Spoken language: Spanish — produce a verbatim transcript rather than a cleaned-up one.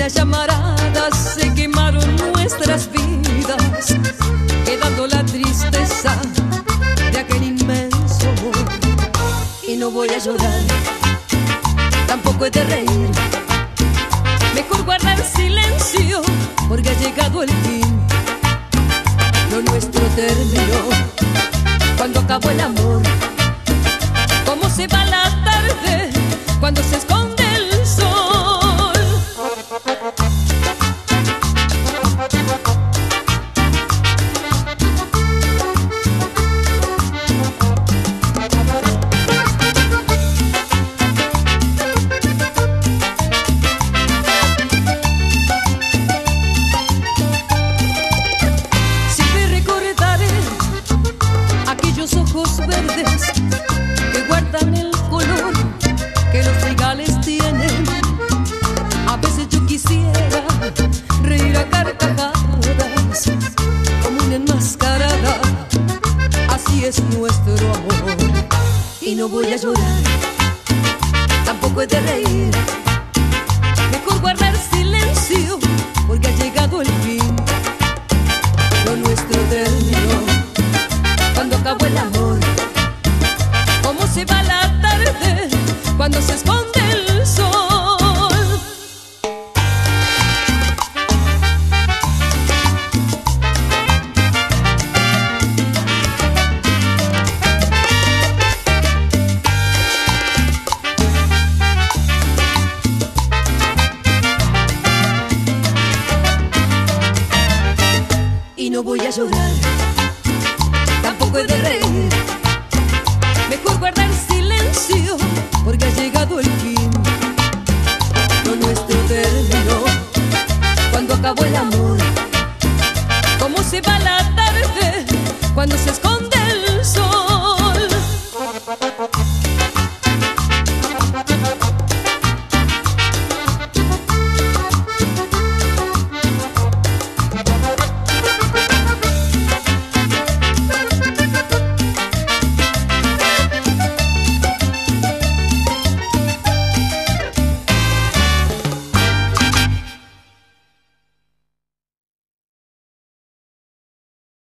Unas llamaradas se quemaron nuestras vidas, quedando la tristeza de aquel inmenso amor. Y no voy a llorar, tampoco he de reír, mejor guardar silencio, porque ha llegado el fin. Lo nuestro terminó cuando acabó el amor. Cómo se va la tarde cuando se esconde el sol. Siempre recordaré aquellos ojos verdes que guardan el color que los trigales tienen. A veces yo quisiera reír a carcajadas como una enmascarada. Así es nuestro amor. Y no voy a llorar, tampoco he de reír, mejor guardar silencio, porque ha llegado el fin. Lo nuestro terminó cuando acabó el amor. Cómo se va la tarde cuando se esconde el sol. Y no voy a llorar, tampoco he de reír, mejor guardar silencio, porque ha llegado el fin. Lo nuestro terminó cuando acabó el amor.